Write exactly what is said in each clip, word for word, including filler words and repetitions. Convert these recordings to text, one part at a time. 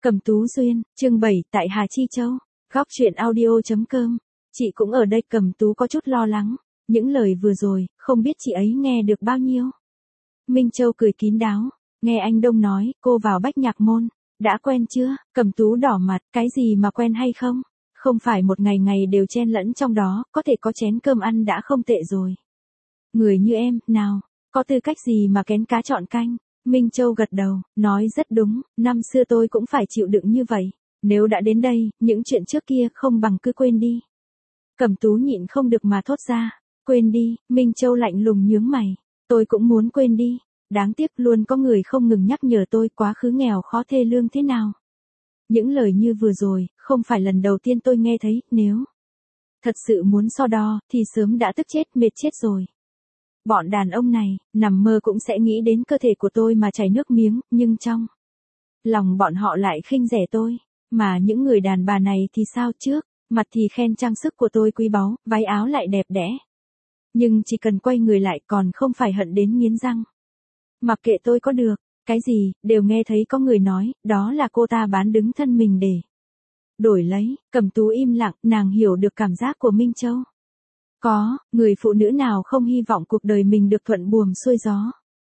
Cẩm Tú Duyên, chương bảy tại Hà Chi Châu, góc truyện audio.com. Chị cũng ở đây. Cẩm Tú có chút lo lắng, những lời vừa rồi, không biết chị ấy nghe được bao nhiêu. Minh Châu cười kín đáo, nghe anh Đông nói, cô vào Bách Nhạc Môn, đã quen chưa? Cẩm Tú đỏ mặt, cái gì mà quen hay không? Không phải một ngày ngày đều chen lẫn trong đó, có thể có chén cơm ăn đã không tệ rồi. Người như em, nào, có tư cách gì mà kén cá chọn canh? Minh Châu gật đầu, nói rất đúng, năm xưa tôi cũng phải chịu đựng như vậy. Nếu đã đến đây, những chuyện trước kia không bằng cứ quên đi. Cẩm Tú nhịn không được mà thốt ra, quên đi. Minh Châu lạnh lùng nhướng mày, tôi cũng muốn quên đi. Đáng tiếc luôn có người không ngừng nhắc nhở tôi quá khứ nghèo khó thê lương thế nào. Những lời như vừa rồi, không phải lần đầu tiên tôi nghe thấy, nếu thật sự muốn so đo, thì sớm đã tức chết mệt chết rồi. Bọn đàn ông này, nằm mơ cũng sẽ nghĩ đến cơ thể của tôi mà chảy nước miếng, nhưng trong lòng bọn họ lại khinh rẻ tôi. Mà những người đàn bà này thì sao trước, mặt thì khen trang sức của tôi quý báu, váy áo lại đẹp đẽ. Nhưng chỉ cần quay người lại còn không phải hận đến nghiến răng. Mặc kệ tôi có được, cái gì, đều nghe thấy có người nói, đó là cô ta bán đứng thân mình để đổi lấy. Cẩm Tú im lặng, nàng hiểu được cảm giác của Minh Châu. Có, người phụ nữ nào không hy vọng cuộc đời mình được thuận buồm xuôi gió.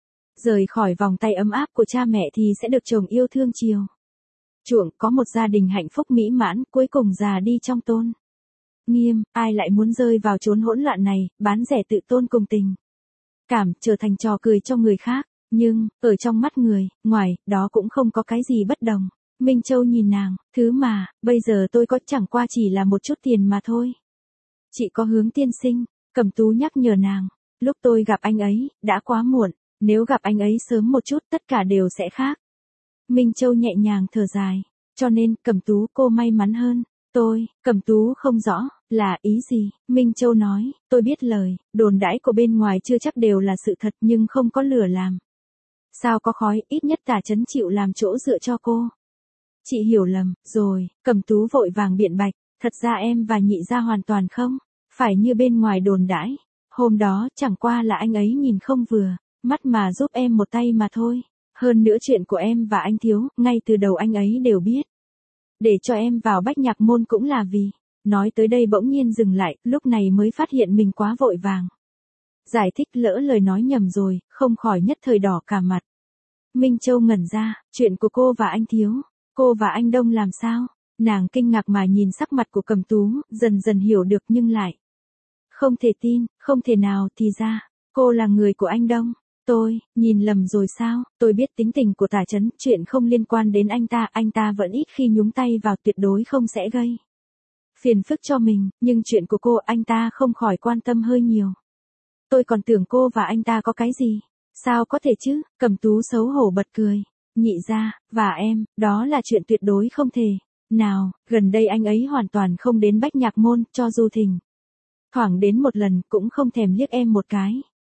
Rời khỏi vòng tay ấm áp của cha mẹ thì sẽ được chồng yêu thương chiều chuộng, có một gia đình hạnh phúc mỹ mãn, cuối cùng già đi trong tôn nghiêm. Ai lại muốn rơi vào chốn hỗn loạn này, bán rẻ tự tôn cùng tình cảm, trở thành trò cười cho người khác. Nhưng, ở trong mắt người, ngoài, đó cũng không có cái gì bất đồng. Minh Châu nhìn nàng, thứ mà, bây giờ tôi có chẳng qua chỉ là một chút tiền mà thôi. Chị có Hướng tiên sinh, Cẩm Tú nhắc nhở nàng, lúc tôi gặp anh ấy, đã quá muộn, nếu gặp anh ấy sớm một chút tất cả đều sẽ khác. Minh Châu nhẹ nhàng thở dài, cho nên, Cẩm Tú cô may mắn hơn. Tôi, Cẩm Tú không rõ, là ý gì? Minh Châu nói, tôi biết lời, đồn đãi của bên ngoài chưa chắc đều là sự thật nhưng không có lửa làm. Sao có khói, ít nhất Tả Chấn chịu làm chỗ dựa cho cô. Chị hiểu lầm, rồi, Cẩm Tú vội vàng biện bạch, thật ra em và nhị gia hoàn toàn không phải như bên ngoài đồn đãi. Hôm đó, chẳng qua là anh ấy nhìn không vừa mắt mà giúp em một tay mà thôi. Hơn nữa chuyện của em và anh Thiếu, ngay từ đầu anh ấy đều biết. Để cho em vào Bách Nhạc Môn cũng là vì, nói tới đây bỗng nhiên dừng lại, lúc này mới phát hiện mình quá vội vàng. Giải thích lỡ lời nói nhầm rồi, không khỏi nhất thời đỏ cả mặt. Minh Châu ngẩn ra, chuyện của cô và anh Thiếu, cô và anh Đông làm sao? Nàng kinh ngạc mà nhìn sắc mặt của Cẩm Tú, dần dần hiểu được nhưng lại không thể tin, không thể nào, thì ra, cô là người của anh Đông. Tôi, nhìn lầm rồi sao? Tôi biết tính tình của Tả Chấn, chuyện không liên quan đến anh ta, anh ta vẫn ít khi nhúng tay vào, tuyệt đối không sẽ gây phiền phức cho mình, nhưng chuyện của cô anh ta không khỏi quan tâm hơi nhiều. Tôi còn tưởng cô và anh ta có cái gì? Sao có thể chứ? Cẩm Tú xấu hổ bật cười. Nhị gia, và em, đó là chuyện tuyệt đối không thể. Nào, gần đây anh ấy hoàn toàn không đến Bách Nhạc Môn, cho dù thỉnh thoảng đến một lần cũng không thèm liếc em một cái.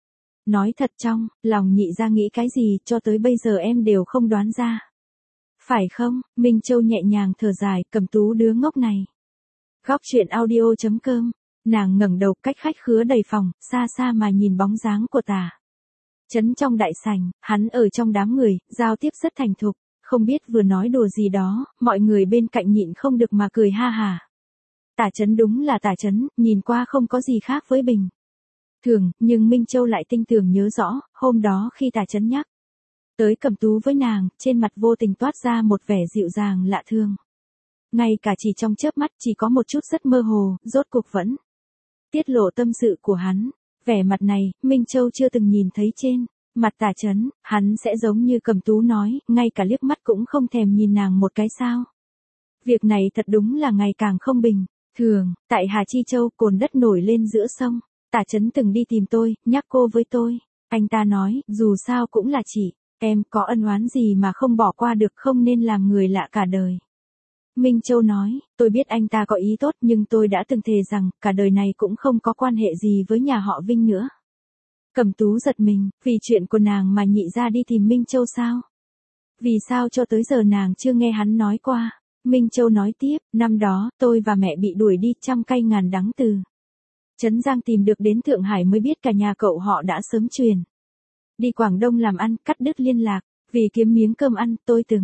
Nói thật trong lòng nhị gia nghĩ cái gì cho tới bây giờ em đều không đoán ra. Phải không? Minh Châu nhẹ nhàng thở dài, Cẩm Tú đứa ngốc này. Góc truyện audio.com, nàng ngẩng đầu cách khách khứa đầy phòng, xa xa mà nhìn bóng dáng của Tả Chấn trong đại sảnh, hắn ở trong đám người, giao tiếp rất thành thục, không biết vừa nói đùa gì đó, mọi người bên cạnh nhịn không được mà cười ha hà. Tả Chấn đúng là Tả Chấn, nhìn qua không có gì khác với bình thường, nhưng Minh Châu lại tinh tường nhớ rõ, hôm đó khi Tả Chấn nhắc tới Cẩm Tú với nàng, trên mặt vô tình toát ra một vẻ dịu dàng lạ thường. Ngay cả chỉ trong chớp mắt, chỉ có một chút rất mơ hồ, rốt cuộc vẫn tiết lộ tâm sự của hắn. Vẻ mặt này, Minh Châu chưa từng nhìn thấy trên mặt Tả Chấn, hắn sẽ giống như Cẩm Tú nói, ngay cả liếc mắt cũng không thèm nhìn nàng một cái sao. Việc này thật đúng là ngày càng không bình thường. Tại Hà Chi Châu, cồn đất nổi lên giữa sông. Tả Chấn từng đi tìm tôi, nhắc cô với tôi. Anh ta nói, dù sao cũng là chị, em có ân oán gì mà không bỏ qua được, không nên làm người lạ cả đời. Minh Châu nói, tôi biết anh ta có ý tốt nhưng tôi đã từng thề rằng, cả đời này cũng không có quan hệ gì với nhà họ Vinh nữa. Cẩm Tú giật mình, vì chuyện của nàng mà nhị gia đi tìm Minh Châu sao? Vì sao cho tới giờ nàng chưa nghe hắn nói qua? Minh Châu nói tiếp, năm đó, tôi và mẹ bị đuổi đi trăm cây ngàn đắng từ Trấn Giang tìm được đến Thượng Hải mới biết cả nhà cậu họ đã sớm truyền đi Quảng Đông làm ăn, cắt đứt liên lạc. Vì kiếm miếng cơm ăn, tôi từng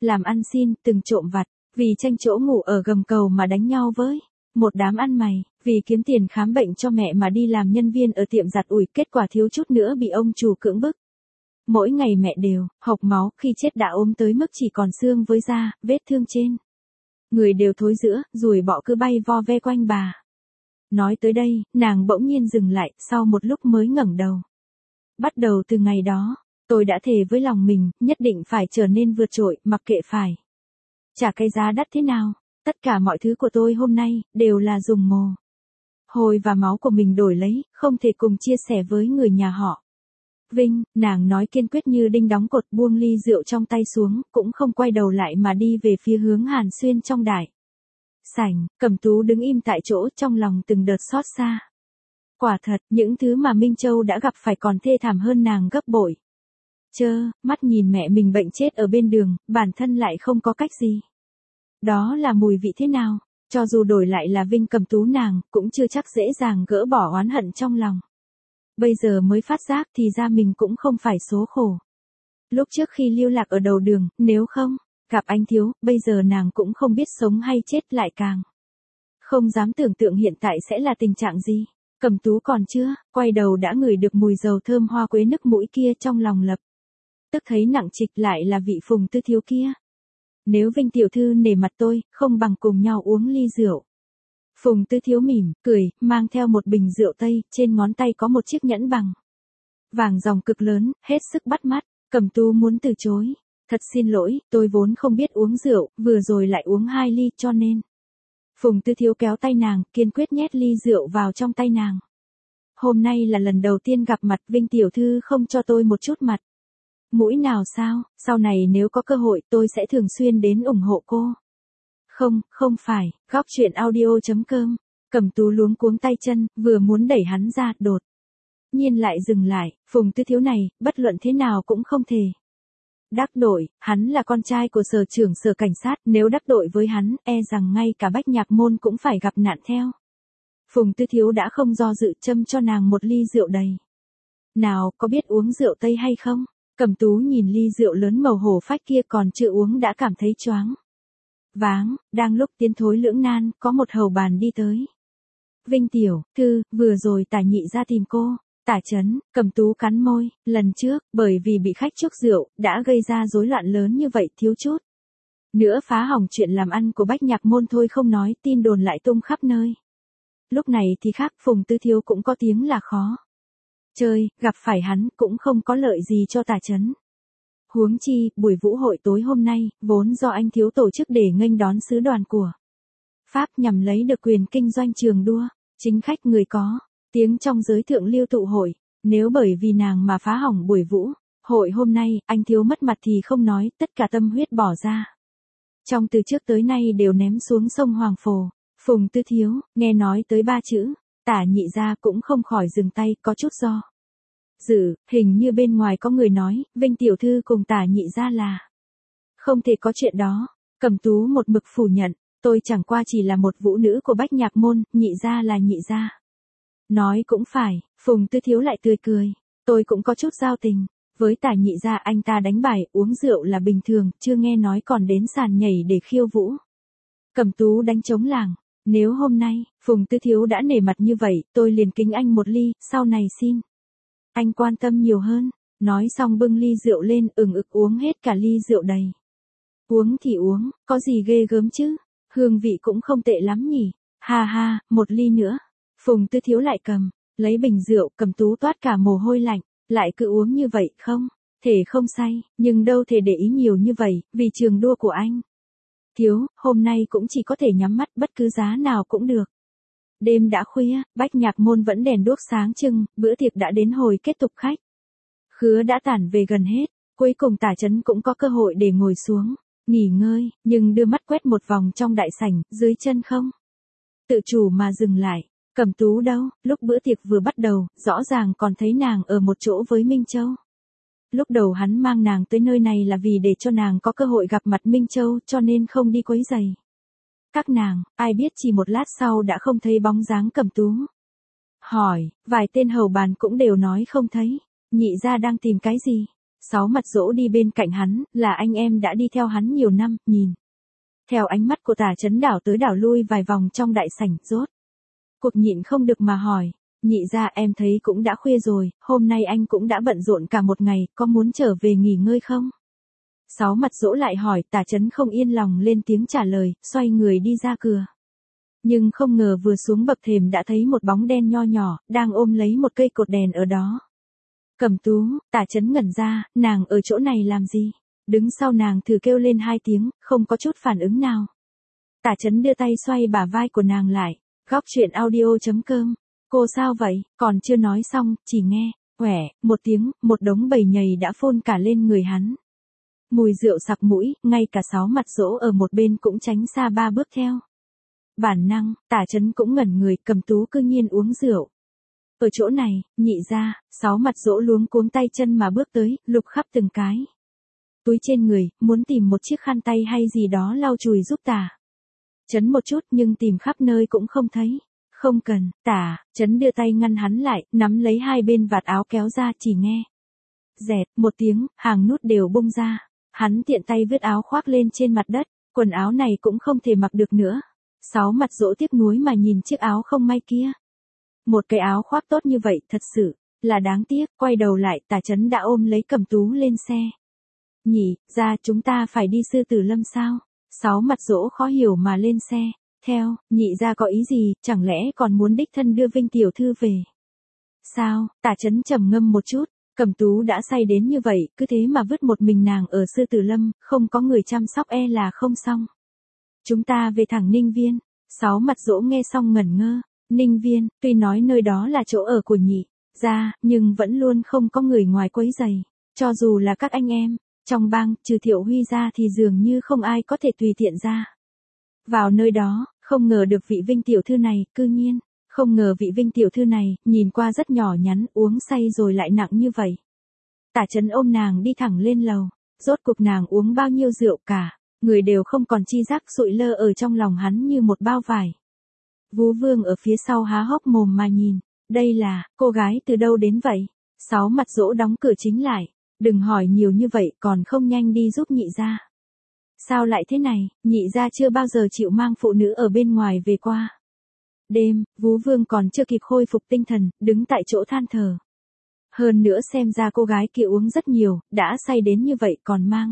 làm ăn xin, từng trộm vặt, vì tranh chỗ ngủ ở gầm cầu mà đánh nhau với một đám ăn mày, vì kiếm tiền khám bệnh cho mẹ mà đi làm nhân viên ở tiệm giặt ủi, kết quả thiếu chút nữa bị ông chủ cưỡng bức. Mỗi ngày mẹ đều hộc máu, khi chết đã ốm tới mức chỉ còn xương với da, vết thương trên người đều thối rữa, ruồi bọ cứ bay vo ve quanh bà. Nói tới đây, nàng bỗng nhiên dừng lại, sau một lúc mới ngẩng đầu. Bắt đầu từ ngày đó, tôi đã thề với lòng mình, nhất định phải trở nên vượt trội, mặc kệ phải trả cái giá đắt thế nào. Tất cả mọi thứ của tôi hôm nay, đều là dùng mồ hôi và máu của mình đổi lấy, không thể cùng chia sẻ với người nhà họ Vinh. Nàng nói kiên quyết như đinh đóng cột, buông ly rượu trong tay xuống, cũng không quay đầu lại mà đi về phía hướng Hàn Xuyên trong đại sảnh. Cẩm Tú đứng im tại chỗ, trong lòng từng đợt xót xa. Quả thật, những thứ mà Minh Châu đã gặp phải còn thê thảm hơn nàng gấp bội. Chơ, mắt nhìn mẹ mình bệnh chết ở bên đường, bản thân lại không có cách gì. Đó là mùi vị thế nào? Cho dù đổi lại là Vinh Cẩm Tú nàng, cũng chưa chắc dễ dàng gỡ bỏ oán hận trong lòng. Bây giờ mới phát giác thì ra mình cũng không phải số khổ. Lúc trước khi lưu lạc ở đầu đường, nếu không gặp anh Thiếu, bây giờ nàng cũng không biết sống hay chết, lại càng không dám tưởng tượng hiện tại sẽ là tình trạng gì. Cẩm Tú còn chưa quay đầu đã ngửi được mùi dầu thơm hoa quế nức mũi kia, trong lòng lập tức thấy nặng trịch, lại là vị Phùng Tư Thiếu kia. Nếu Vinh tiểu thư nể mặt tôi, không bằng cùng nhau uống ly rượu. Phùng Tư Thiếu mỉm cười, mang theo một bình rượu tây, trên ngón tay có một chiếc nhẫn bằng vàng dòng cực lớn, hết sức bắt mắt. Cẩm Tú muốn từ chối. Thật xin lỗi, tôi vốn không biết uống rượu, vừa rồi lại uống hai ly, cho nên. Phùng Tư Thiếu kéo tay nàng, kiên quyết nhét ly rượu vào trong tay nàng. Hôm nay là lần đầu tiên gặp mặt, Vinh tiểu thư không cho tôi một chút mặt mũi nào sao? Sau này nếu có cơ hội, tôi sẽ thường xuyên đến ủng hộ cô. Không, không phải. Góc truyện audio chấm com. Cẩm Tú luống cuống tay chân, vừa muốn đẩy hắn ra, đột nhiên lại dừng lại. Phùng Tư Thiếu này, bất luận thế nào cũng không thể đắc tội. Hắn là con trai của sở trưởng sở cảnh sát, nếu đắc tội với hắn, e rằng ngay cả Bách Nhạc Môn cũng phải gặp nạn theo. Phùng Tư Thiếu đã không do dự, châm cho nàng một ly rượu đầy. Nào, có biết uống rượu tây hay không? Cẩm Tú nhìn ly rượu lớn màu hổ phách kia, còn chưa uống đã cảm thấy choáng váng. Đang lúc tiến thối lưỡng nan, có một hầu bàn đi tới. Vinh tiểu thư, vừa rồi Tả nhị ra tìm cô. Tả Chấn. Cẩm Tú cắn môi, lần trước, bởi vì bị khách chuốc rượu, đã gây ra rối loạn lớn như vậy, thiếu chút nữa phá hỏng chuyện làm ăn của Bách Nhạc Môn thôi không nói, tin đồn lại tung khắp nơi. Lúc này thì khác, Phùng Tư Thiếu cũng có tiếng là khó chơi, gặp phải hắn cũng không có lợi gì cho Tả Chấn. Huống chi, buổi vũ hội tối hôm nay, vốn do anh Thiếu tổ chức để nghênh đón sứ đoàn của Pháp nhằm lấy được quyền kinh doanh trường đua, chính khách người có tiếng trong giới thượng lưu tụ hội. Nếu bởi vì nàng mà phá hỏng buổi vũ hội hôm nay, anh Thiếu mất mặt thì không nói, tất cả tâm huyết bỏ ra trong từ trước tới nay đều ném xuống sông Hoàng Phổ. Phùng Tư Thiếu, nghe nói tới ba chữ Tả nhị gia cũng không khỏi dừng tay, có chút do dự. Hình như bên ngoài có người nói, Vinh tiểu thư cùng Tả nhị gia là không thể có chuyện đó. Cẩm Tú một mực phủ nhận, tôi chẳng qua chỉ là một vũ nữ của Bách Nhạc Môn, nhị gia là nhị gia. Nói cũng phải. Phùng Tư Thiếu lại tươi cười, tôi cũng có chút giao tình với Tả nhị gia, anh ta đánh bài, uống rượu là bình thường, chưa nghe nói còn đến sàn nhảy để khiêu vũ. Cẩm Tú đánh trống làng. Nếu hôm nay, Phùng Tư Thiếu đã nể mặt như vậy, tôi liền kính anh một ly, sau này xin anh quan tâm nhiều hơn. Nói xong bưng ly rượu lên, ừng ực uống hết cả ly rượu đầy. Uống thì uống, có gì ghê gớm chứ? Hương vị cũng không tệ lắm nhỉ? Ha ha, một ly nữa. Phùng Tư Thiếu lại cầm lấy bình rượu. Cẩm Tú toát cả mồ hôi lạnh, lại cứ uống như vậy, không thể không say, nhưng đâu thể để ý nhiều như vậy, vì trường đua của anh Thiếu, hôm nay cũng chỉ có thể nhắm mắt, bất cứ giá nào cũng được. Đêm đã khuya, Bách Nhạc Môn vẫn đèn đuốc sáng trưng, bữa tiệc đã đến hồi kết thúc, khách khứa đã tản về gần hết. Cuối cùng Tả Chấn cũng có cơ hội để ngồi xuống nghỉ ngơi, nhưng đưa mắt quét một vòng trong đại sảnh, dưới chân không tự chủ mà dừng lại. Cẩm Tú đâu? Lúc bữa tiệc vừa bắt đầu, rõ ràng còn thấy nàng ở một chỗ với Minh Châu. Lúc đầu hắn mang nàng tới nơi này là vì để cho nàng có cơ hội gặp mặt Minh Châu, cho nên không đi quấy rầy các nàng. Ai biết chỉ một lát sau đã không thấy bóng dáng Cẩm Tú. Hỏi, vài tên hầu bàn cũng đều nói không thấy. Nhị gia đang tìm cái gì? Sáu Mặt Dỗ đi bên cạnh hắn, là anh em đã đi theo hắn nhiều năm, nhìn. Theo ánh mắt của Tả Chấn đảo tới đảo lui vài vòng trong đại sảnh, rốt cuộc nhịn không được mà hỏi, nhị gia em thấy cũng đã khuya rồi, hôm nay anh cũng đã bận rộn cả một ngày, có muốn trở về nghỉ ngơi không? Sáu Mặt Dỗ lại hỏi, Tả Chấn không yên lòng lên tiếng trả lời, xoay người đi ra cửa. Nhưng không ngờ vừa xuống bậc thềm đã thấy một bóng đen nho nhỏ, đang ôm lấy một cây cột đèn ở đó. Cẩm Tú, Tả Chấn ngẩn ra, nàng ở chỗ này làm gì? Đứng sau nàng thử kêu lên hai tiếng, không có chút phản ứng nào. Tả Chấn đưa tay xoay bả vai của nàng lại. Góc truyện audio chấm com. Cô sao vậy? Còn chưa nói xong, chỉ nghe, quẻ, một tiếng, một đống bầy nhầy đã phun cả lên người hắn. Mùi rượu sặc mũi, ngay cả Sáu Mặt Dỗ ở một bên cũng tránh xa ba bước theo. Bản năng, Tả Chấn cũng ngẩn người, Cẩm Tú cư nhiên uống rượu. Ở chỗ này, nhị gia, Sáu Mặt Dỗ luống cuống tay chân mà bước tới, lục khắp từng cái túi trên người, muốn tìm một chiếc khăn tay hay gì đó lau chùi giúp Tả Chấn một chút, nhưng tìm khắp nơi cũng không thấy. Không cần, Tả Chấn đưa tay ngăn hắn lại, nắm lấy hai bên vạt áo kéo ra, chỉ nghe dẹt một tiếng, hàng nút đều bung ra. Hắn tiện tay vứt áo khoác lên trên mặt đất, quần áo này cũng không thể mặc được nữa. Sáu Mặt Dỗ tiếc nuối mà nhìn chiếc áo không may kia. Một cái áo khoác tốt như vậy, thật sự là đáng tiếc. Quay đầu lại, Tả Chấn đã ôm lấy Cẩm Tú lên xe. Nhị gia, chúng ta phải đi Sư Tử Lâm sao? Sáu Mặt Dỗ khó hiểu mà lên xe. Theo, nhị gia có ý gì, chẳng lẽ còn muốn đích thân đưa Vinh tiểu thư về? Sao? Tả Chấn trầm ngâm một chút. Cẩm Tú đã say đến như vậy, cứ thế mà vứt một mình nàng ở Sư Tử Lâm, không có người chăm sóc e là không xong. Chúng ta về thẳng Ninh Viên. Sáu Mặt Dỗ nghe xong ngẩn ngơ. Ninh Viên, tuy nói nơi đó là chỗ ở của nhị gia, nhưng vẫn luôn không có người ngoài quấy rầy. Cho dù là các anh em trong bang, trừ Thiệu Huy ra thì dường như không ai có thể tùy tiện ra vào nơi đó. Không ngờ được vị Vinh tiểu thư này, cư nhiên, không ngờ vị Vinh tiểu thư này, nhìn qua rất nhỏ nhắn, uống say rồi lại nặng như vậy. Tả Chấn ôm nàng đi thẳng lên lầu, rốt cuộc nàng uống bao nhiêu rượu cả, người đều không còn chi giác, sụi lơ ở trong lòng hắn như một bao vải. Vú Vương ở phía sau há hốc mồm mà nhìn, đây là, cô gái từ đâu đến vậy? Sáu Mặt Dỗ đóng cửa chính lại, đừng hỏi nhiều như vậy, còn không nhanh đi giúp nhị gia. Sao lại thế này, nhị gia chưa bao giờ chịu mang phụ nữ ở bên ngoài về qua. Đêm, Vú Vương còn chưa kịp khôi phục tinh thần, đứng tại chỗ than thở. Hơn nữa xem ra cô gái kia uống rất nhiều, đã say đến như vậy còn mang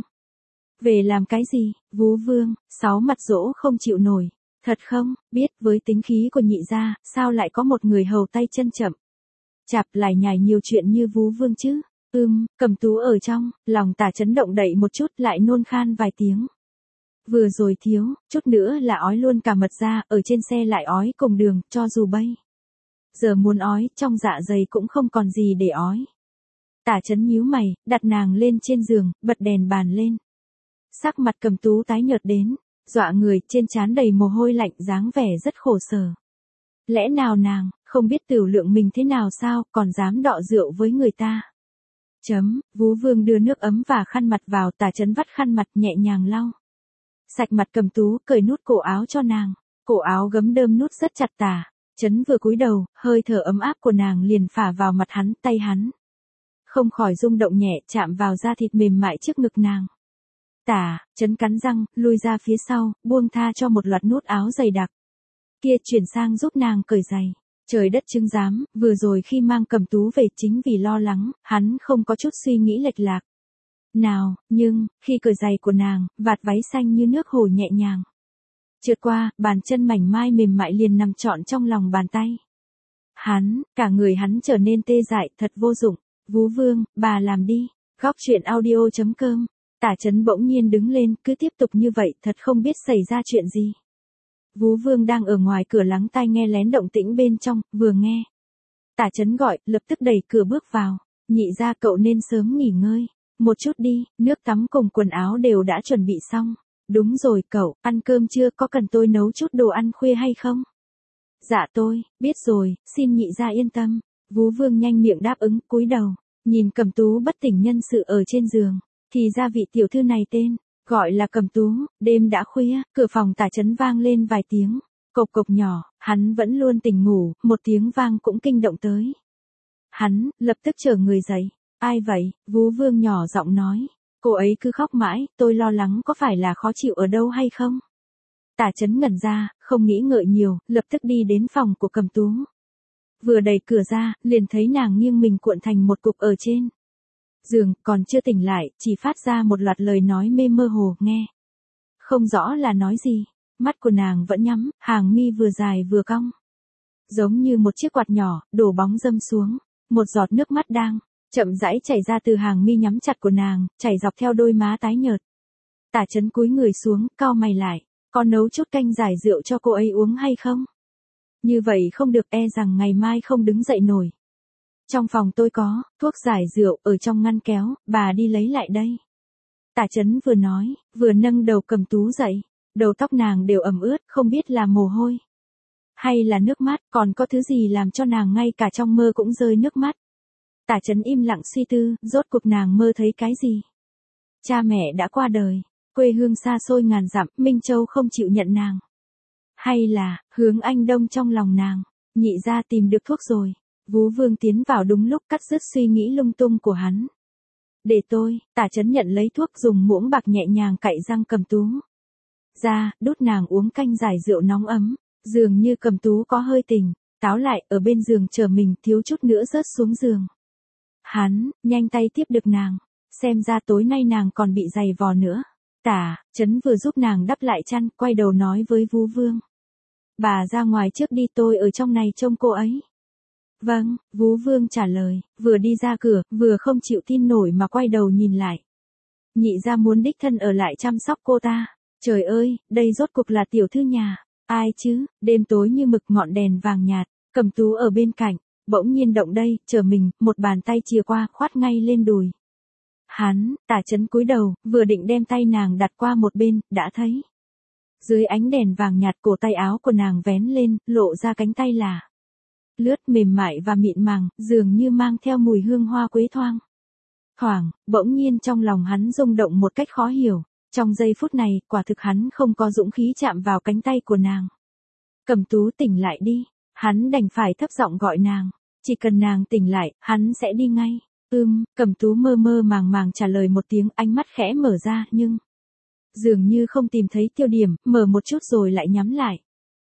về làm cái gì? Vú Vương, Sáu Mặt Dỗ không chịu nổi. Thật không, biết với tính khí của nhị gia, sao lại có một người hầu tay chân chậm chạp lại nhảy nhiều chuyện như Vú Vương chứ? Ưm, Cẩm Tú ở trong, lòng Tả Chấn động đậy một chút, lại nôn khan vài tiếng. Vừa rồi thiếu, chút nữa là ói luôn cả mật ra, ở trên xe lại ói cùng đường, cho dù bây giờ muốn ói, trong dạ dày cũng không còn gì để ói. Tả Chấn nhíu mày, đặt nàng lên trên giường, bật đèn bàn lên. Sắc mặt Cẩm Tú tái nhợt đến dọa người, trên trán đầy mồ hôi lạnh, dáng vẻ rất khổ sở. Lẽ nào nàng không biết tửu lượng mình thế nào sao, còn dám đọ rượu với người ta? Chấm, Vú Vương đưa nước ấm và khăn mặt vào, Tả Chấn vắt khăn mặt nhẹ nhàng lau sạch mặt Cẩm Tú, cởi nút cổ áo cho nàng. Cổ áo gấm đơm nút rất chặt. Tả Chấn vừa cúi đầu, hơi thở ấm áp của nàng liền phả vào mặt hắn, tay hắn không khỏi rung động nhẹ, chạm vào da thịt mềm mại trước ngực nàng. Tả Chấn cắn răng, lui ra phía sau, buông tha cho một loạt nút áo dày đặc kia, chuyển sang giúp nàng cởi giày. Trời đất chứng giám, vừa rồi khi mang Cẩm Tú về chính vì lo lắng, hắn không có chút suy nghĩ lệch lạc nào, nhưng, khi cởi giày của nàng, vạt váy xanh như nước hồ nhẹ nhàng trượt qua, bàn chân mảnh mai mềm mại liền nằm trọn trong lòng bàn tay. Hắn, cả người hắn trở nên tê dại, thật vô dụng. Vú Vương, bà làm đi. Góc truyện audio chấm com. Tả Chấn bỗng nhiên đứng lên, cứ tiếp tục như vậy, thật không biết xảy ra chuyện gì. Vú Vương đang ở ngoài cửa lắng tai nghe lén động tĩnh bên trong, vừa nghe Tả Chấn gọi, lập tức đẩy cửa bước vào. Nhị gia, cậu nên sớm nghỉ ngơi một chút đi, nước tắm cùng quần áo đều đã chuẩn bị xong. Đúng rồi cậu, ăn cơm chưa, có cần tôi nấu chút đồ ăn khuya hay không? Dạ tôi, biết rồi, xin nhị gia yên tâm. Vú Vương nhanh miệng đáp ứng, cúi đầu, nhìn Cẩm Tú bất tỉnh nhân sự ở trên giường. Thì ra vị tiểu thư này tên, gọi là Cẩm Tú. Đêm đã khuya, cửa phòng Tả Chấn vang lên vài tiếng, cộc cộc nhỏ, hắn vẫn luôn tỉnh ngủ, một tiếng vang cũng kinh động tới. Hắn, lập tức trở người dậy. Ai vậy? Vú Vương nhỏ giọng nói. Cô ấy cứ khóc mãi, tôi lo lắng có phải là khó chịu ở đâu hay không? Tả Chấn ngẩn ra, không nghĩ ngợi nhiều, lập tức đi đến phòng của Cầm Tú. Vừa đẩy cửa ra, liền thấy nàng nghiêng mình cuộn thành một cục ở trên giường, còn chưa tỉnh lại, chỉ phát ra một loạt lời nói mê mơ hồ, nghe không rõ là nói gì. Mắt của nàng vẫn nhắm, hàng mi vừa dài vừa cong, giống như một chiếc quạt nhỏ, đổ bóng râm xuống. Một giọt nước mắt đang chậm rãi chảy ra từ hàng mi nhắm chặt của nàng, chảy dọc theo đôi má tái nhợt. Tả Chấn cúi người xuống, cau mày lại. Có nấu chút canh giải rượu cho cô ấy uống hay không? Như vậy không được, e rằng ngày mai không đứng dậy nổi. Trong phòng tôi có thuốc giải rượu ở trong ngăn kéo, bà đi lấy lại đây. Tả Chấn vừa nói, vừa nâng đầu Cầm Tú dậy. Đầu tóc nàng đều ẩm ướt, không biết là mồ hôi hay là nước mắt, còn có thứ gì làm cho nàng ngay cả trong mơ cũng rơi nước mắt. Tả Chấn im lặng suy tư, rốt cuộc nàng mơ thấy cái gì? Cha mẹ đã qua đời, quê hương xa xôi ngàn dặm, Minh Châu không chịu nhận nàng. Hay là, hướng Anh Đông trong lòng nàng, nhị ra tìm được thuốc rồi. Vú Vương tiến vào đúng lúc cắt dứt suy nghĩ lung tung của hắn. Để tôi, Tả Chấn nhận lấy thuốc, dùng muỗng bạc nhẹ nhàng cạy răng Cầm Tú ra, đút nàng uống canh giải rượu nóng ấm. Dường như Cầm Tú có hơi tỉnh, táo lại, ở bên giường chờ mình, thiếu chút nữa rớt xuống giường. Hắn, nhanh tay tiếp được nàng, xem ra tối nay nàng còn bị giày vò nữa. Tả Chấn vừa giúp nàng đắp lại chăn, quay đầu nói với Vú Vương. Bà ra ngoài trước đi, tôi ở trong này trông cô ấy. Vâng, Vú Vương trả lời, vừa đi ra cửa, vừa không chịu tin nổi mà quay đầu nhìn lại. Nhị ra muốn đích thân ở lại chăm sóc cô ta. Trời ơi, đây rốt cuộc là tiểu thư nhà ai chứ? Đêm tối như mực, ngọn đèn vàng nhạt, Cầm Tú ở bên cạnh, bỗng nhiên động đây, chờ mình, một bàn tay chìa qua, khoát ngay lên đùi hắn. Tả Chấn cúi đầu, vừa định đem tay nàng đặt qua một bên, đã thấy dưới ánh đèn vàng nhạt, cổ tay áo của nàng vén lên, lộ ra cánh tay là lướt mềm mại và mịn màng, dường như mang theo mùi hương hoa quế thoang thoảng. Bỗng nhiên trong lòng hắn rung động một cách khó hiểu. Trong giây phút này, quả thực hắn không có dũng khí chạm vào cánh tay của nàng. Cầm Tú, tỉnh lại đi. Hắn đành phải thấp giọng gọi nàng. Chỉ cần nàng tỉnh lại, hắn sẽ đi ngay. Ừm, Cầm Tú mơ mơ màng màng trả lời một tiếng, ánh mắt khẽ mở ra, nhưng dường như không tìm thấy tiêu điểm, mở một chút rồi lại nhắm lại.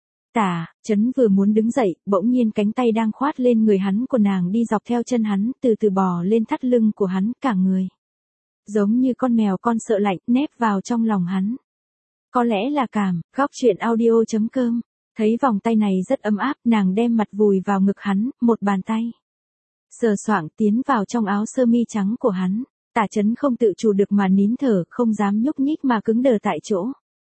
Tả Chấn vừa muốn đứng dậy, bỗng nhiên cánh tay đang khoát lên người hắn của nàng đi dọc theo chân hắn, từ từ bò lên thắt lưng của hắn, cả người giống như con mèo con sợ lạnh, nép vào trong lòng hắn. Có lẽ là cảm, góc truyện audio chấm com. Thấy vòng tay này rất ấm áp, nàng đem mặt vùi vào ngực hắn, một bàn tay sờ soạng tiến vào trong áo sơ mi trắng của hắn. Tả Chấn không tự chủ được mà nín thở, không dám nhúc nhích mà cứng đờ tại chỗ.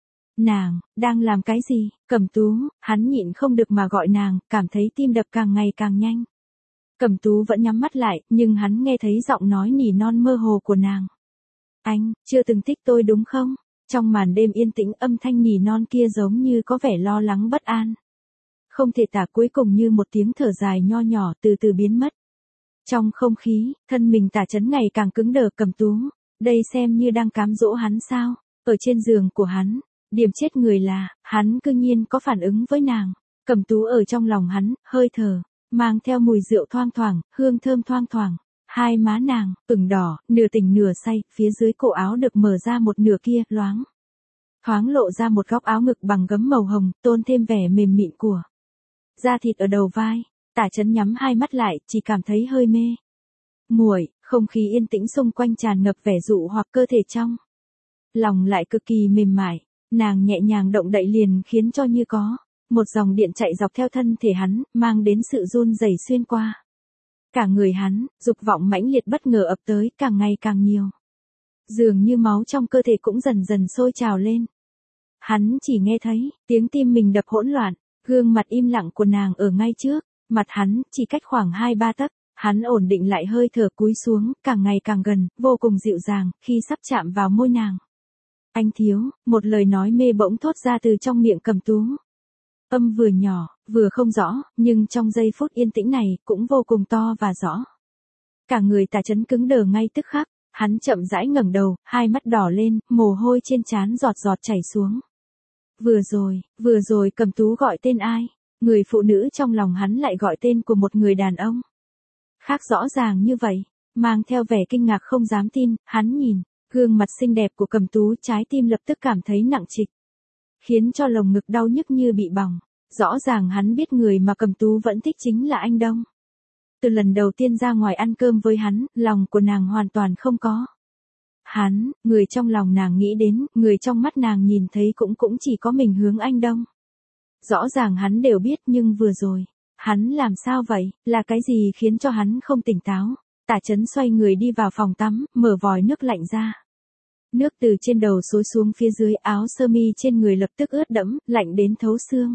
Nàng, đang làm cái gì? Cầm Tú, hắn nhịn không được mà gọi nàng, cảm thấy tim đập càng ngày càng nhanh. Cầm Tú vẫn nhắm mắt lại, nhưng hắn nghe thấy giọng nói nỉ non mơ hồ của nàng. Anh, chưa từng thích tôi đúng không? Trong màn đêm yên tĩnh, âm thanh nỉ non kia giống như có vẻ lo lắng bất an. Không thể tả, cuối cùng như một tiếng thở dài nho nhỏ từ từ biến mất. Trong không khí, thân mình Tả Chấn ngày càng cứng đờ. Cầm Tú, đây xem như đang cám dỗ hắn sao? Ở trên giường của hắn, điểm chết người là, hắn cư nhiên có phản ứng với nàng. Cầm Tú ở trong lòng hắn, hơi thở mang theo mùi rượu thoang thoảng, hương thơm thoang thoảng. Hai má nàng ửng đỏ, nửa tỉnh nửa say, phía dưới cổ áo được mở ra một nửa kia, loáng thoáng lộ ra một góc áo ngực bằng gấm màu hồng, tôn thêm vẻ mềm mịn của da thịt ở đầu vai. Tả Chấn nhắm hai mắt lại, chỉ cảm thấy hơi mê muội. Không khí yên tĩnh xung quanh tràn ngập vẻ dụ hoặc, cơ thể trong lòng lại cực kỳ mềm mại. Nàng nhẹ nhàng động đậy liền khiến cho như có một dòng điện chạy dọc theo thân thể hắn, mang đến sự run rẩy xuyên qua cả người hắn. Dục vọng mãnh liệt bất ngờ ập tới, càng ngày càng nhiều. Dường như máu trong cơ thể cũng dần dần sôi trào lên. Hắn chỉ nghe thấy tiếng tim mình đập hỗn loạn, gương mặt im lặng của nàng ở ngay trước mặt hắn, chỉ cách khoảng hai ba tấc. Hắn ổn định lại hơi thở, cúi xuống, càng ngày càng gần, vô cùng dịu dàng, khi sắp chạm vào môi nàng. Anh thiếu, một lời nói mê bỗng thốt ra từ trong miệng Cầm Tú. Âm vừa nhỏ, vừa không rõ, nhưng trong giây phút yên tĩnh này, cũng vô cùng to và rõ. Cả người Tả Chấn cứng đờ ngay tức khắc, hắn chậm rãi ngẩng đầu, hai mắt đỏ lên, mồ hôi trên trán giọt giọt chảy xuống. Vừa rồi, vừa rồi Cầm Tú gọi tên ai? Người phụ nữ trong lòng hắn lại gọi tên của một người đàn ông khác rõ ràng như vậy, mang theo vẻ kinh ngạc không dám tin, hắn nhìn gương mặt xinh đẹp của Cẩm Tú, trái tim lập tức cảm thấy nặng trịch, khiến cho lồng ngực đau nhức như bị bỏng. Rõ ràng hắn biết người mà Cẩm Tú vẫn thích chính là anh Đông. Từ lần đầu tiên ra ngoài ăn cơm với hắn, lòng của nàng hoàn toàn không có hắn, người trong lòng nàng nghĩ đến, người trong mắt nàng nhìn thấy cũng cũng chỉ có mình hướng anh Đông. Rõ ràng hắn đều biết, nhưng vừa rồi, hắn làm sao vậy, là cái gì khiến cho hắn không tỉnh táo? Tả Chấn xoay người đi vào phòng tắm, mở vòi nước lạnh ra. Nước từ trên đầu xối xuống phía dưới, áo sơ mi trên người lập tức ướt đẫm, lạnh đến thấu xương.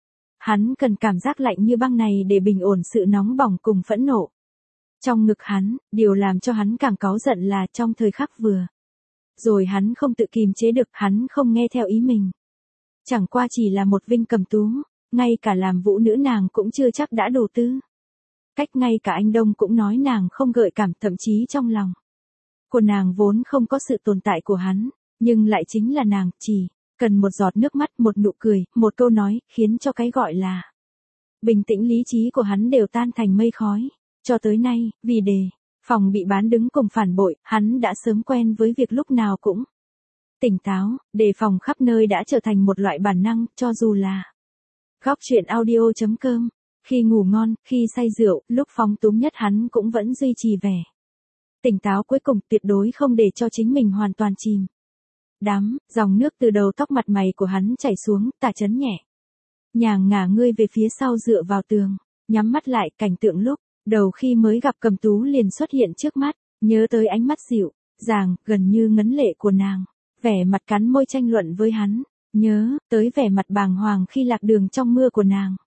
Hắn cần cảm giác lạnh như băng này để bình ổn sự nóng bỏng cùng phẫn nộ trong ngực hắn. Điều làm cho hắn càng cáu giận là trong thời khắc vừa rồi hắn không tự kìm chế được, hắn không nghe theo ý mình. Chẳng qua chỉ là một Vinh Cẩm Tú, ngay cả làm vũ nữ nàng cũng chưa chắc đã đủ tư cách, ngay cả anh Đông cũng nói nàng không gợi cảm, thậm chí trong lòng của nàng vốn không có sự tồn tại của hắn, nhưng lại chính là nàng chỉ cần một giọt nước mắt, một nụ cười, một câu nói, khiến cho cái gọi là bình tĩnh lý trí của hắn đều tan thành mây khói. Cho tới nay, vì đề phòng bị bán đứng cùng phản bội, hắn đã sớm quen với việc lúc nào cũng tỉnh táo, đề phòng khắp nơi đã trở thành một loại bản năng, cho dù là Góc Chuyện Audio chấm com. Khi ngủ ngon, khi say rượu, lúc phóng túng nhất hắn cũng vẫn duy trì vẻ tỉnh táo cuối cùng, tuyệt đối không để cho chính mình hoàn toàn chìm đắm. Dòng nước từ đầu tóc mặt mày của hắn chảy xuống, Tả Chấn nhẹ nhàng ngả ngươi về phía sau dựa vào tường, nhắm mắt lại, cảnh tượng lúc đầu khi mới gặp Cẩm Tú liền xuất hiện trước mắt, nhớ tới ánh mắt dịu dàng, gần như ngấn lệ của nàng, vẻ mặt cắn môi tranh luận với hắn, nhớ tới vẻ mặt bàng hoàng khi lạc đường trong mưa của nàng,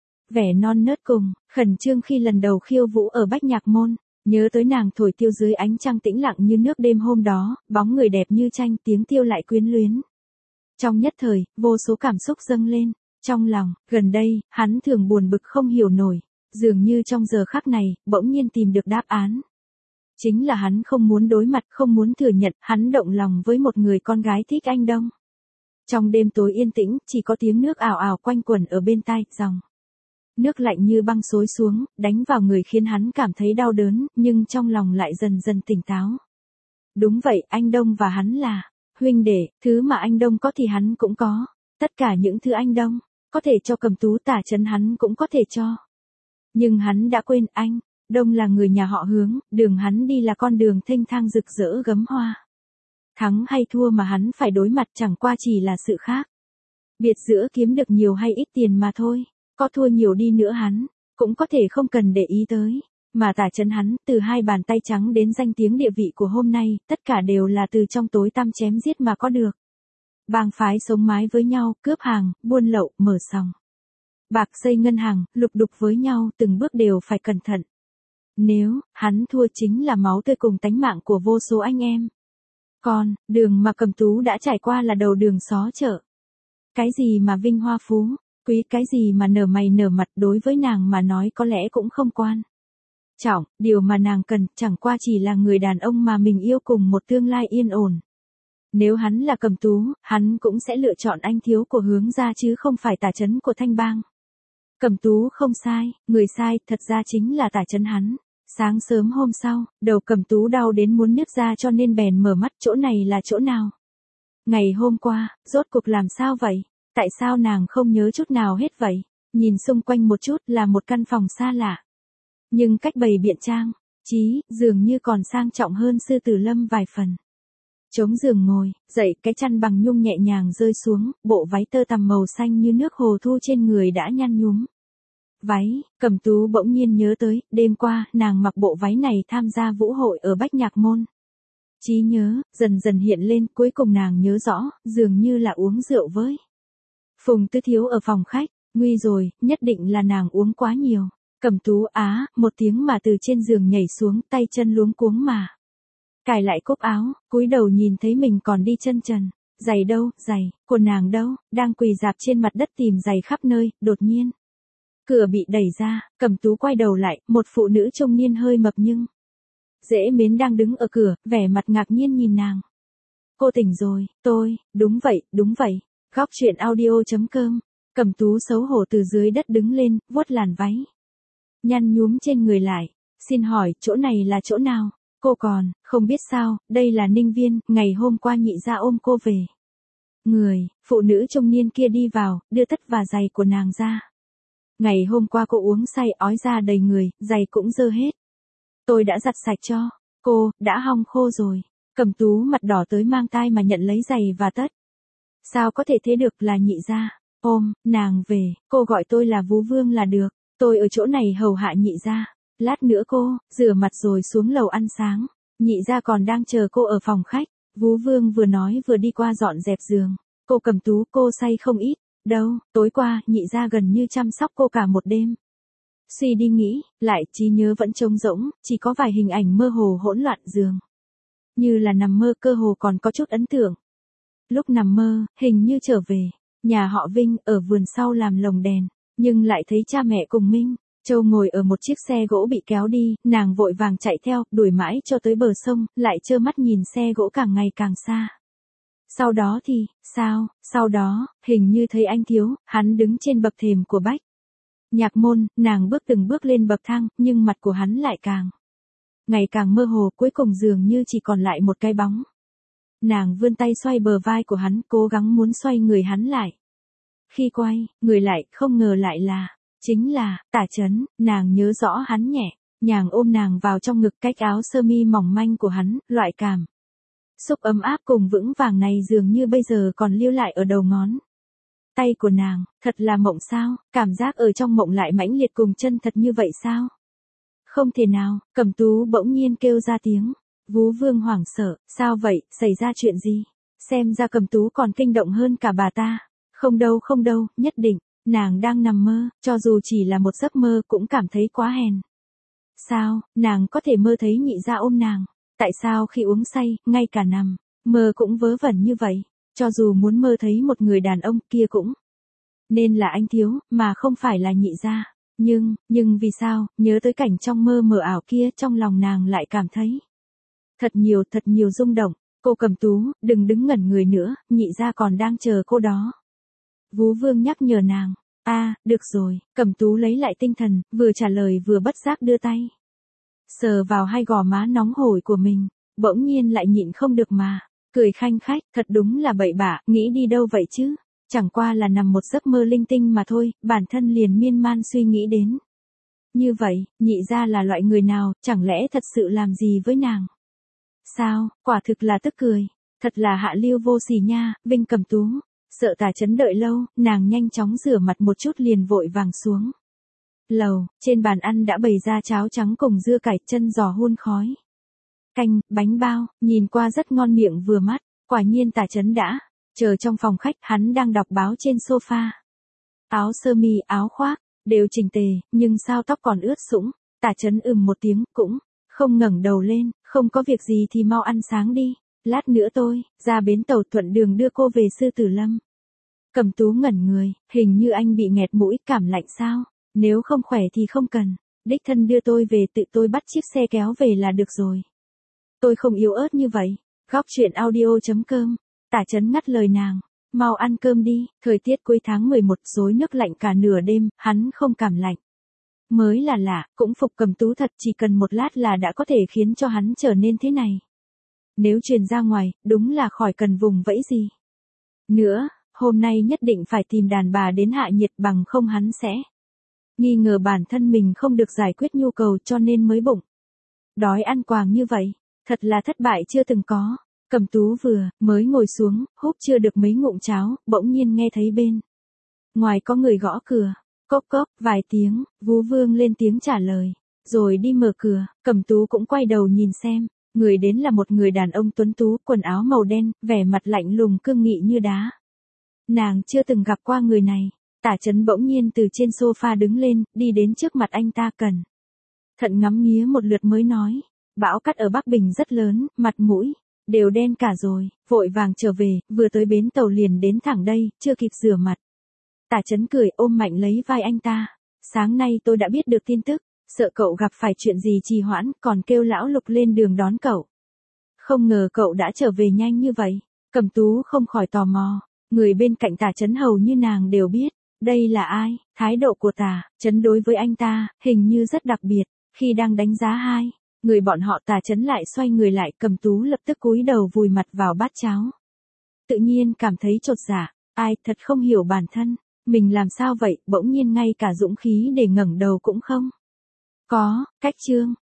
vẻ non nớt cùng khẩn trương khi lần đầu khiêu vũ ở Bách Nhạc Môn, nhớ tới nàng thổi tiêu dưới ánh trăng tĩnh lặng như nước đêm hôm đó, bóng người đẹp như tranh, tiếng tiêu lại quyến luyến. Trong nhất thời, vô số cảm xúc dâng lên trong lòng. Gần đây, hắn thường buồn bực không hiểu nổi, dường như trong giờ khắc này, bỗng nhiên tìm được đáp án. Chính là hắn không muốn đối mặt, không muốn thừa nhận, hắn động lòng với một người con gái thích anh Đông. Trong đêm tối yên tĩnh, chỉ có tiếng nước ào ào quanh quẩn ở bên tai, dòng nước lạnh như băng xối xuống, đánh vào người khiến hắn cảm thấy đau đớn, nhưng trong lòng lại dần dần tỉnh táo. Đúng vậy, anh Đông và hắn là huynh đệ, thứ mà anh Đông có thì hắn cũng có. Tất cả những thứ anh Đông có thể cho Cẩm Tú, Tả Chấn hắn cũng có thể cho. Nhưng hắn đã quên, anh Đông là người nhà họ Hướng, đường hắn đi là con đường thênh thang rực rỡ gấm hoa. Thắng hay thua mà hắn phải đối mặt chẳng qua chỉ là sự khác biệt giữa kiếm được nhiều hay ít tiền mà thôi. Có thua nhiều đi nữa hắn cũng có thể không cần để ý tới. Mà Tả Chấn hắn, từ hai bàn tay trắng đến danh tiếng địa vị của hôm nay, tất cả đều là từ trong tối tăm chém giết mà có được. Bang phái sống mái với nhau, cướp hàng, buôn lậu, mở sòng bạc, xây ngân hàng, lục đục với nhau, từng bước đều phải cẩn thận. Nếu hắn thua chính là máu tươi cùng tánh mạng của vô số anh em. Còn đường mà Cẩm Tú đã trải qua là đầu đường xó chợ. Cái gì mà vinh hoa phú quý, cái gì mà nở mày nở mặt, đối với nàng mà nói có lẽ cũng không quan trọng. Điều mà nàng cần chẳng qua chỉ là người đàn ông mà mình yêu cùng một tương lai yên ổn. Nếu hắn là Cẩm Tú, hắn cũng sẽ lựa chọn anh thiếu của Hướng gia chứ không phải Tả Chấn của Thanh Bang. Cẩm Tú không sai, người sai thật ra chính là Tả Chấn hắn. Sáng sớm hôm sau, đầu Cẩm Tú đau đến muốn nứt ra cho nên bèn mở mắt, chỗ này là chỗ nào? Ngày hôm qua, rốt cuộc làm sao vậy? Tại sao nàng không nhớ chút nào hết vậy? Nhìn xung quanh một chút là một căn phòng xa lạ. Nhưng cách bày biện trang trí dường như còn sang trọng hơn Sư Tử Lâm vài phần. Chống giường ngồi, dậy, cái chăn bằng nhung nhẹ nhàng rơi xuống, bộ váy tơ tằm màu xanh như nước hồ thu trên người đã nhăn nhúm. Váy, Cẩm Tú bỗng nhiên nhớ tới, đêm qua, nàng mặc bộ váy này tham gia vũ hội ở Bách Nhạc Môn. Trí nhớ, dần dần hiện lên, cuối cùng nàng nhớ rõ, dường như là uống rượu với Phùng Tư Thiếu ở phòng khách, nguy rồi, nhất định là nàng uống quá nhiều. Cẩm Tú á, một tiếng mà từ trên giường nhảy xuống, tay chân luống cuống mà cài lại cúc áo, cúi đầu nhìn thấy mình còn đi chân trần. Giày đâu, giày của nàng đâu, đang quỳ rạp trên mặt đất tìm giày khắp nơi, đột nhiên cửa bị đẩy ra, Cẩm Tú quay đầu lại, một phụ nữ trung niên hơi mập nhưng dễ mến đang đứng ở cửa, vẻ mặt ngạc nhiên nhìn nàng. Cô tỉnh rồi, tôi, đúng vậy, đúng vậy. Góc Chuyện Audio chấm com. Cẩm Tú xấu hổ từ dưới đất đứng lên, vuốt làn váy nhăn nhúm trên người lại. Xin hỏi, chỗ này là chỗ nào? Cô còn, không biết sao, đây là Ninh Viên, ngày hôm qua nhị gia ôm cô về. Người, phụ nữ trung niên kia đi vào, đưa tất và giày của nàng ra. Ngày hôm qua cô uống say ói ra đầy người, giày cũng dơ hết. Tôi đã giặt sạch cho. Cô, đã hong khô rồi. Cẩm Tú mặt đỏ tới mang tai mà nhận lấy giày và tất. Sao có thể thế được, là nhị gia. Ôm, nàng về, cô gọi tôi là Vú Vương là được. Tôi ở chỗ này hầu hạ nhị gia. Lát nữa cô, rửa mặt rồi xuống lầu ăn sáng. Nhị gia còn đang chờ cô ở phòng khách. Vú Vương vừa nói vừa đi qua dọn dẹp giường. Cô Cẩm Tú, cô say không ít. Đâu, tối qua, nhị gia gần như chăm sóc cô cả một đêm. Suy đi nghĩ, lại trí nhớ vẫn trống rỗng, chỉ có vài hình ảnh mơ hồ hỗn loạn giường. Như là nằm mơ, cơ hồ còn có chút ấn tượng. Lúc nằm mơ, hình như trở về, nhà họ Vinh ở vườn sau làm lồng đèn, nhưng lại thấy cha mẹ cùng Minh Châu ngồi ở một chiếc xe gỗ bị kéo đi, nàng vội vàng chạy theo, đuổi mãi cho tới bờ sông, lại trơ mắt nhìn xe gỗ càng ngày càng xa. Sau đó thì, sao, sau đó, hình như thấy anh Thiếu, hắn đứng trên bậc thềm của Bách Nhạc Môn, nàng bước từng bước lên bậc thang, nhưng mặt của hắn lại càng ngày càng mơ hồ, cuối cùng dường như chỉ còn lại một cái bóng. Nàng vươn tay xoay bờ vai của hắn, cố gắng muốn xoay người hắn lại. Khi quay, người lại, không ngờ lại là, chính là, Tả Chấn, nàng nhớ rõ hắn nhẹ, nhàng ôm nàng vào trong ngực, cách áo sơ mi mỏng manh của hắn, loại cảm xúc ấm áp cùng vững vàng này dường như bây giờ còn lưu lại ở đầu ngón tay của nàng. Thật là mộng sao, cảm giác ở trong mộng lại mãnh liệt cùng chân thật như vậy sao? Không thể nào, Cẩm Tú bỗng nhiên kêu ra tiếng. Vú Vương hoảng sợ, sao vậy, xảy ra chuyện gì? Xem ra Cẩm Tú còn kinh động hơn cả bà ta. Không đâu không đâu, nhất định, nàng đang nằm mơ, cho dù chỉ là một giấc mơ cũng cảm thấy quá hèn. Sao, nàng có thể mơ thấy nhị gia ôm nàng? Tại sao khi uống say, ngay cả nằm mơ cũng vớ vẩn như vậy? Cho dù muốn mơ thấy một người đàn ông kia cũng nên là anh Thiếu, mà không phải là nhị gia. Nhưng, nhưng vì sao, nhớ tới cảnh trong mơ mờ ảo kia, trong lòng nàng lại cảm thấy thật nhiều, thật nhiều rung động. Cô Cẩm Tú, đừng đứng ngẩn người nữa, nhị gia còn đang chờ cô đó. Vú Vương nhắc nhở nàng. A, à, được rồi, Cẩm Tú lấy lại tinh thần, vừa trả lời vừa bất giác đưa tay sờ vào hai gò má nóng hổi của mình, bỗng nhiên lại nhịn không được mà cười khanh khách, thật đúng là bậy bạ, nghĩ đi đâu vậy chứ? Chẳng qua là nằm một giấc mơ linh tinh mà thôi, bản thân liền miên man suy nghĩ đến. Như vậy, nhị gia là loại người nào, chẳng lẽ thật sự làm gì với nàng? Sao, quả thực là tức cười, thật là hạ lưu vô sỉ nha, Vinh Cẩm Tú. Sợ Tả Chấn đợi lâu, nàng nhanh chóng rửa mặt một chút liền vội vàng xuống lầu, trên bàn ăn đã bày ra cháo trắng cùng dưa cải, chân giò hun khói canh, bánh bao, nhìn qua rất ngon miệng vừa mắt. Quả nhiên Tả Chấn đã chờ trong phòng khách, hắn đang đọc báo trên sofa. Áo sơ mi, áo khoác đều chỉnh tề, nhưng sao tóc còn ướt sũng. Tả Chấn ừm một tiếng, cũng không ngẩng đầu lên. Không có việc gì thì mau ăn sáng đi, lát nữa tôi ra bến tàu thuận đường đưa cô về Sư Tử Lâm. Cẩm Tú ngẩn người, hình như anh bị nghẹt mũi, cảm lạnh sao? Nếu không khỏe thì không cần, đích thân đưa tôi về, tự tôi bắt chiếc xe kéo về là được rồi. Tôi không yếu ớt như vậy. Góc truyện audio chấm com. Tả Chấn ngắt lời nàng. Mau ăn cơm đi, thời tiết cuối tháng mười một rối nước lạnh cả nửa đêm, hắn không cảm lạnh. Mới là lạ, cũng phục Cẩm Tú thật, chỉ cần một lát là đã có thể khiến cho hắn trở nên thế này. Nếu truyền ra ngoài, đúng là khỏi cần vùng vẫy gì nữa, hôm nay nhất định phải tìm đàn bà đến hạ nhiệt, bằng không hắn sẽ nghi ngờ bản thân mình không được giải quyết nhu cầu, cho nên mới bụng đói ăn quàng như vậy. Thật là thất bại chưa từng có. Cẩm Tú vừa mới ngồi xuống, húp chưa được mấy ngụm cháo, bỗng nhiên nghe thấy bên ngoài có người gõ cửa. Cốc cốc, vài tiếng, Vú Vương lên tiếng trả lời, rồi đi mở cửa. Cẩm Tú cũng quay đầu nhìn xem, người đến là một người đàn ông tuấn tú, quần áo màu đen, vẻ mặt lạnh lùng cương nghị như đá. Nàng chưa từng gặp qua người này. Tả Chấn bỗng nhiên từ trên sofa đứng lên, đi đến trước mặt anh ta, cẩn thận ngắm nghía một lượt mới nói, bão cát ở Bắc Bình rất lớn, mặt mũi đều đen cả rồi, vội vàng trở về, vừa tới bến tàu liền đến thẳng đây, chưa kịp rửa mặt. Tả Chấn cười, ôm mạnh lấy vai anh ta. Sáng nay tôi đã biết được tin tức, sợ cậu gặp phải chuyện gì trì hoãn, còn kêu lão Lục lên đường đón cậu. Không ngờ cậu đã trở về nhanh như vậy. Cẩm Tú không khỏi tò mò, người bên cạnh Tả Chấn hầu như nàng đều biết, đây là ai. Thái độ của Tả Chấn đối với anh ta, hình như rất đặc biệt, khi đang đánh giá hai Người bọn họ tà chấn lại xoay người lại, Cầm Tú lập tức cúi đầu vùi mặt vào bát cháo. Tự nhiên cảm thấy chột dạ, ai thật không hiểu bản thân, mình làm sao vậy, bỗng nhiên ngay cả dũng khí để ngẩng đầu cũng không có. Cách chương